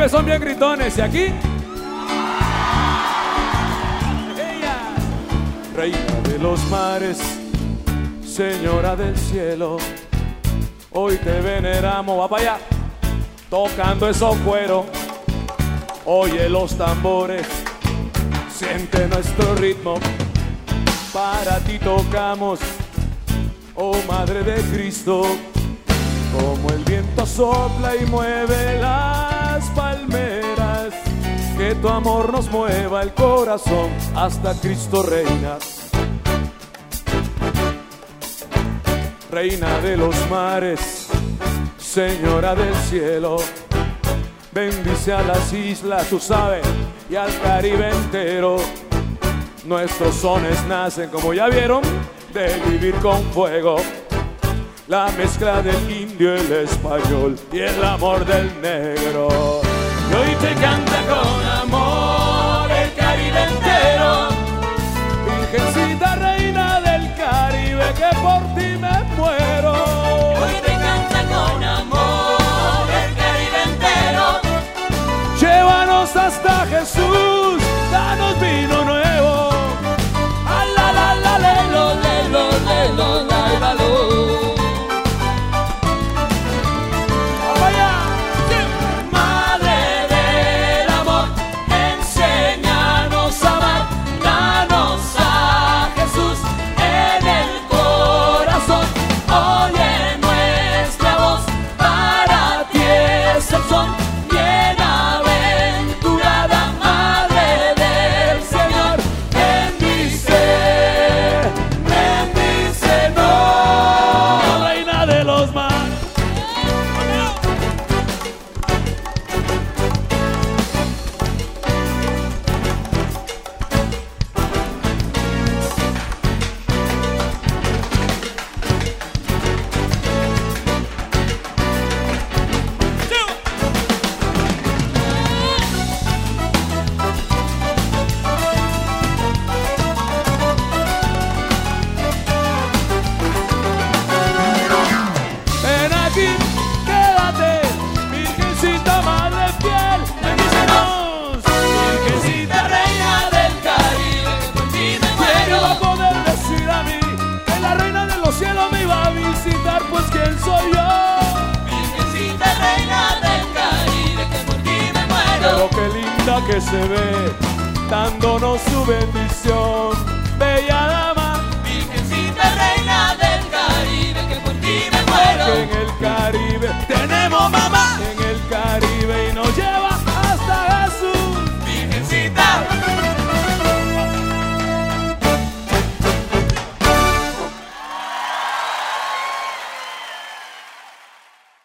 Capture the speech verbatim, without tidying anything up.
Caribe son bien gritones. ¿Y aquí? Ella, reina de los mares, señora del cielo, hoy te veneramos. Va para allá, tocando esos cueros. Oye los tambores, siente nuestro ritmo. Para ti tocamos, oh Madre de Cristo. Como el viento sopla y mueve las palmeras, que tu amor nos mueva el corazón hasta Cristo reina. Reina de los mares, señora del cielo, bendice a las islas, tú sabes, y al Caribe entero. Nuestros sones nacen, como ya vieron, de vivir con fuego. La mezcla del indio, el español y el amor del negro. Y hoy te canta con amor el Caribe entero. Virgencita reina del Caribe, que por ti me muero. Hoy te canta con amor el Caribe entero. Llévanos hasta Jesús, danos vino nuevo. A la la la lelo, lelo, lelo, la la lo. Pues quién soy yo, Virgencita reina del Caribe, que por ti me muero. pero qué linda que se ve, dándonos su bendición, bella dama.